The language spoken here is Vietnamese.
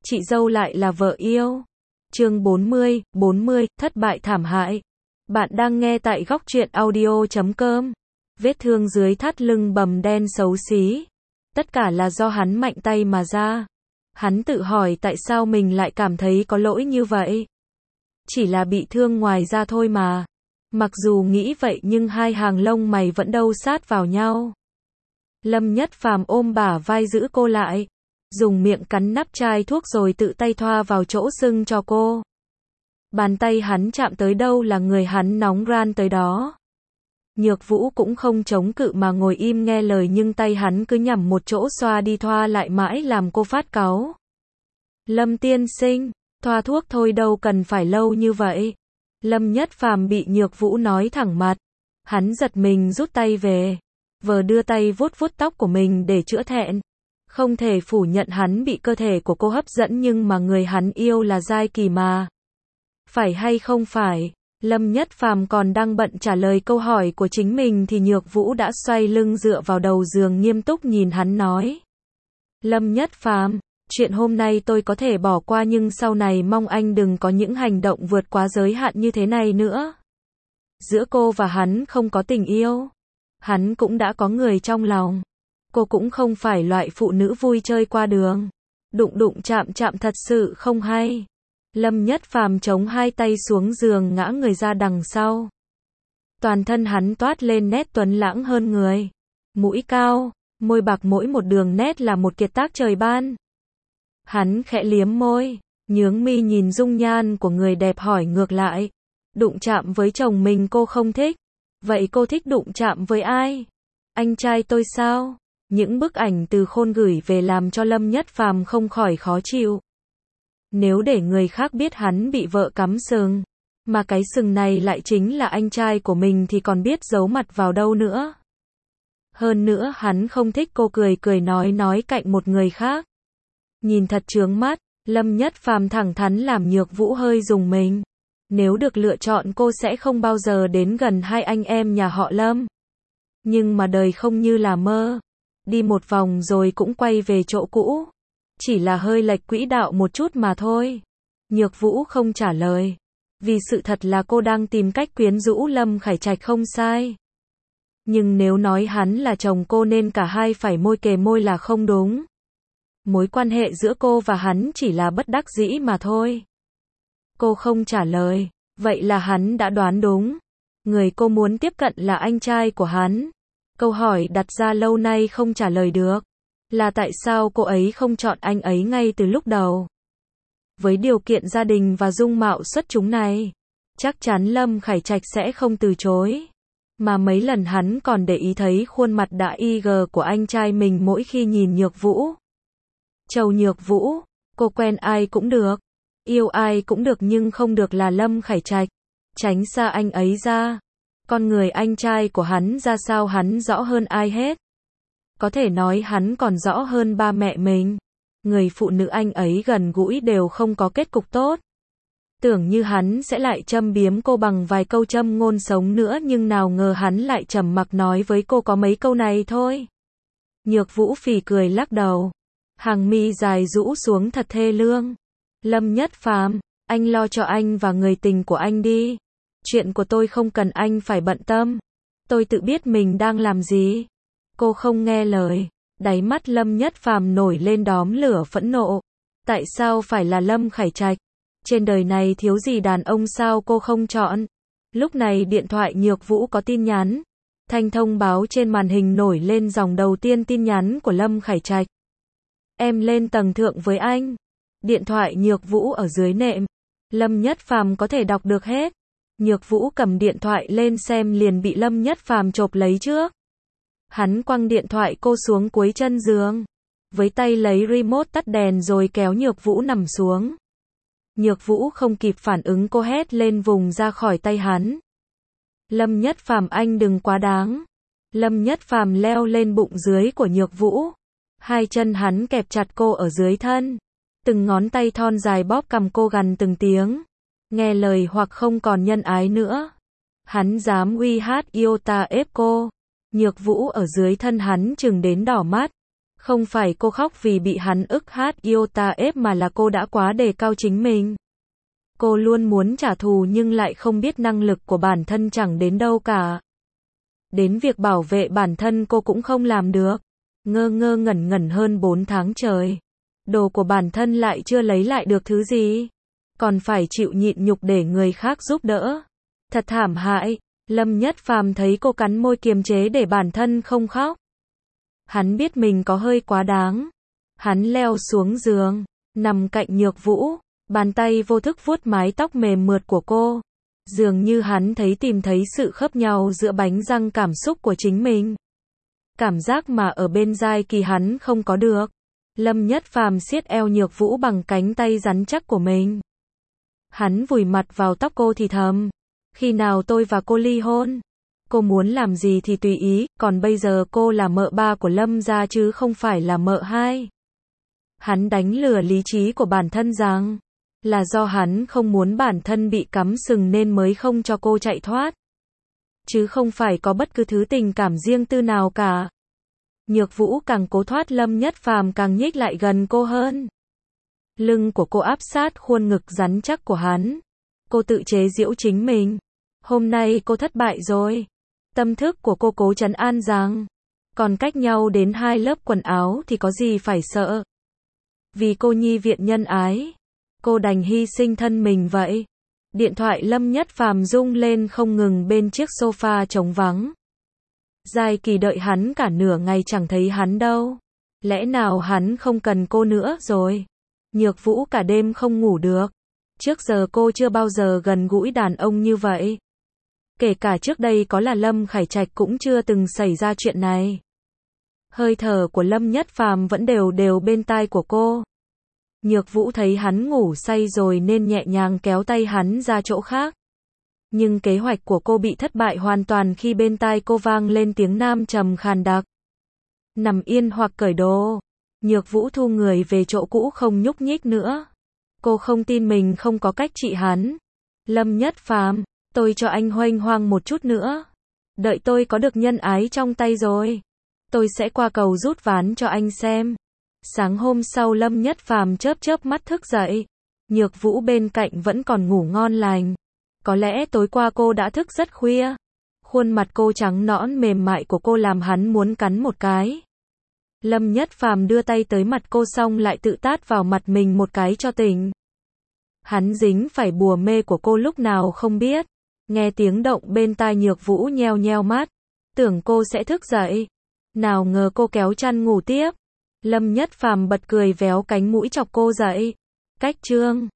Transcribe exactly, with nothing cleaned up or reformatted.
chị dâu lại là vợ yêu. Chương bốn mươi, bốn mươi, thất bại thảm hại. Bạn đang nghe tại góc truyện audio chấm com. Vết thương dưới thắt lưng bầm đen xấu xí. Tất cả là do hắn mạnh tay mà ra. Hắn tự hỏi tại sao mình lại cảm thấy có lỗi như vậy. Chỉ là bị thương ngoài da thôi mà. Mặc dù nghĩ vậy nhưng hai hàng lông mày vẫn đâu sát vào nhau. Lâm Nhất Phàm ôm bả vai giữ cô lại. Dùng miệng cắn nắp chai thuốc rồi tự tay thoa vào chỗ sưng cho cô. Bàn tay hắn chạm tới đâu là người hắn nóng ran tới đó. Nhược Vũ cũng không chống cự mà ngồi im nghe lời nhưng tay hắn cứ nhằm một chỗ xoa đi thoa lại mãi làm cô phát cáu. Lâm tiên sinh, thoa thuốc thôi đâu cần phải lâu như vậy. Lâm Nhất Phàm bị Nhược Vũ nói thẳng mặt. Hắn giật mình rút tay về. Vờ đưa tay vuốt vuốt tóc của mình để chữa thẹn. Không thể phủ nhận hắn bị cơ thể của cô hấp dẫn nhưng mà người hắn yêu là Giai Kỳ mà. Phải hay không phải? Lâm Nhất Phàm còn đang bận trả lời câu hỏi của chính mình thì Nhược Vũ đã xoay lưng dựa vào đầu giường nghiêm túc nhìn hắn nói. Lâm Nhất Phàm, chuyện hôm nay tôi có thể bỏ qua nhưng sau này mong anh đừng có những hành động vượt quá giới hạn như thế này nữa. Giữa cô và hắn không có tình yêu. Hắn cũng đã có người trong lòng. Cô cũng không phải loại phụ nữ vui chơi qua đường. Đụng đụng chạm chạm thật sự không hay. Lâm Nhất Phàm chống hai tay xuống giường ngã người ra đằng sau. Toàn thân hắn toát lên nét tuấn lãng hơn người. Mũi cao, môi bạc mỗi một đường nét là một kiệt tác trời ban. Hắn khẽ liếm môi, nhướng mi nhìn dung nhan của người đẹp hỏi ngược lại. Đụng chạm với chồng mình cô không thích. Vậy cô thích đụng chạm với ai? Anh trai tôi sao? Những bức ảnh từ Khôn gửi về làm cho Lâm Nhất Phàm không khỏi khó chịu. Nếu để người khác biết hắn bị vợ cắm sừng, mà cái sừng này lại chính là anh trai của mình thì còn biết giấu mặt vào đâu nữa. Hơn nữa hắn không thích cô cười cười nói nói cạnh một người khác. Nhìn thật chướng mắt, Lâm Nhất Phàm thẳng thắn làm Nhược Vũ hơi rùng mình. Nếu được lựa chọn cô sẽ không bao giờ đến gần hai anh em nhà họ Lâm. Nhưng mà đời không như là mơ. Đi một vòng rồi cũng quay về chỗ cũ. Chỉ là hơi lệch quỹ đạo một chút mà thôi. Nhược Vũ không trả lời. Vì sự thật là cô đang tìm cách quyến rũ Lâm Khải Trạch không sai. Nhưng nếu nói hắn là chồng cô nên cả hai phải môi kề môi là không đúng. Mối quan hệ giữa cô và hắn chỉ là bất đắc dĩ mà thôi. Cô không trả lời. Vậy là hắn đã đoán đúng. Người cô muốn tiếp cận là anh trai của hắn. Câu hỏi đặt ra lâu nay không trả lời được. Là tại sao cô ấy không chọn anh ấy ngay từ lúc đầu? Với điều kiện gia đình và dung mạo xuất chúng này, chắc chắn Lâm Khải Trạch sẽ không từ chối. Mà mấy lần hắn còn để ý thấy khuôn mặt đã i giê của anh trai mình mỗi khi nhìn Nhược Vũ. Chầu Nhược Vũ, cô quen ai cũng được, yêu ai cũng được nhưng không được là Lâm Khải Trạch. Tránh xa anh ấy ra. Con người anh trai của hắn ra sao hắn rõ hơn ai hết. Có thể nói hắn còn rõ hơn ba mẹ mình. Người phụ nữ anh ấy gần gũi đều không có kết cục tốt. Tưởng như hắn sẽ lại châm biếm cô bằng vài câu châm ngôn sống nữa nhưng nào ngờ hắn lại trầm mặc nói với cô có mấy câu này thôi. Nhược Vũ phì cười lắc đầu. Hàng mi dài rũ xuống thật thê lương. Lâm Nhất Phàm, anh lo cho anh và người tình của anh đi. Chuyện của tôi không cần anh phải bận tâm. Tôi tự biết mình đang làm gì. Cô không nghe lời. Đáy mắt Lâm Nhất Phàm nổi lên đóm lửa phẫn nộ. Tại sao phải là Lâm Khải Trạch? Trên đời này thiếu gì đàn ông sao cô không chọn? Lúc này điện thoại Nhược Vũ có tin nhắn. Thanh thông báo trên màn hình nổi lên dòng đầu tiên tin nhắn của Lâm Khải Trạch. Em lên tầng thượng với anh. Điện thoại Nhược Vũ ở dưới nệm. Lâm Nhất Phàm có thể đọc được hết. Nhược Vũ cầm điện thoại lên xem liền bị Lâm Nhất Phàm chộp lấy trước. Hắn quăng điện thoại cô xuống cuối chân giường. Với tay lấy remote tắt đèn rồi kéo Nhược Vũ nằm xuống. Nhược Vũ không kịp phản ứng cô hét lên vùng ra khỏi tay hắn. Lâm Nhất Phàm anh đừng quá đáng. Lâm Nhất Phàm leo lên bụng dưới của Nhược Vũ. Hai chân hắn kẹp chặt cô ở dưới thân. Từng ngón tay thon dài bóp cằm cô gần từng tiếng. Nghe lời hoặc không còn nhân ái nữa. Hắn dám uy hát iota ép cô. Nhược Vũ ở dưới thân hắn chừng đến đỏ mắt. Không phải cô khóc vì bị hắn ức hát yêu ta ép mà là cô đã quá đề cao chính mình. Cô luôn muốn trả thù nhưng lại không biết năng lực của bản thân chẳng đến đâu cả. Đến việc bảo vệ bản thân cô cũng không làm được. Ngơ ngơ ngẩn ngẩn hơn bốn tháng trời. Đồ của bản thân lại chưa lấy lại được thứ gì. Còn phải chịu nhịn nhục để người khác giúp đỡ. Thật thảm hại. Lâm Nhất Phàm thấy cô cắn môi kiềm chế để bản thân không khóc. Hắn biết mình có hơi quá đáng. Hắn leo xuống giường, nằm cạnh Nhược Vũ, bàn tay vô thức vuốt mái tóc mềm mượt của cô. Dường như hắn thấy tìm thấy sự khớp nhau giữa bánh răng cảm xúc của chính mình. Cảm giác mà ở bên Giai Kỳ hắn không có được. Lâm Nhất Phàm siết eo Nhược Vũ bằng cánh tay rắn chắc của mình. Hắn vùi mặt vào tóc cô thì thầm. Khi nào tôi và cô ly hôn? Cô muốn làm gì thì tùy ý, còn bây giờ cô là mợ ba của Lâm gia chứ không phải là mợ hai. Hắn đánh lừa lý trí của bản thân rằng, là do hắn không muốn bản thân bị cắm sừng nên mới không cho cô chạy thoát. Chứ không phải có bất cứ thứ tình cảm riêng tư nào cả. Nhược Vũ càng cố thoát Lâm Nhất Phàm càng nhích lại gần cô hơn. Lưng của cô áp sát khuôn ngực rắn chắc của hắn. Cô tự chế giễu chính mình. Hôm nay cô thất bại rồi. Tâm thức của cô cố trấn an rằng, còn cách nhau đến hai lớp quần áo thì có gì phải sợ. Vì cô nhi viện nhân ái, cô đành hy sinh thân mình vậy. Điện thoại Lâm Nhất Phàm rung lên không ngừng bên chiếc sofa trống vắng. Giai Kỳ đợi hắn cả nửa ngày chẳng thấy hắn đâu. Lẽ nào hắn không cần cô nữa rồi? Nhược Vũ cả đêm không ngủ được. Trước giờ cô chưa bao giờ gần gũi đàn ông như vậy. Kể cả trước đây có là Lâm Khải Trạch cũng chưa từng xảy ra chuyện này. Hơi thở của Lâm Nhất Phàm vẫn đều đều bên tai của cô. Nhược Vũ thấy hắn ngủ say rồi nên nhẹ nhàng kéo tay hắn ra chỗ khác. Nhưng kế hoạch của cô bị thất bại hoàn toàn khi bên tai cô vang lên tiếng nam trầm khàn đặc. Nằm yên hoặc cởi đồ. Nhược Vũ thu người về chỗ cũ không nhúc nhích nữa. Cô không tin mình không có cách trị hắn. Lâm Nhất Phàm, tôi cho anh huênh hoang một chút nữa. Đợi tôi có được nhân ái trong tay rồi, tôi sẽ qua cầu rút ván cho anh xem. Sáng hôm sau Lâm Nhất Phàm chớp chớp mắt thức dậy. Nhược Vũ bên cạnh vẫn còn ngủ ngon lành. Có lẽ tối qua cô đã thức rất khuya. Khuôn mặt cô trắng nõn mềm mại của cô làm hắn muốn cắn một cái. Lâm Nhất Phàm đưa tay tới mặt cô xong lại tự tát vào mặt mình một cái cho tỉnh. Hắn dính phải bùa mê của cô lúc nào không biết. Nghe tiếng động bên tai Nhược Vũ nheo nheo mắt. Tưởng cô sẽ thức dậy. Nào ngờ cô kéo chăn ngủ tiếp. Lâm Nhất Phàm bật cười véo cánh mũi chọc cô dậy. Cách chương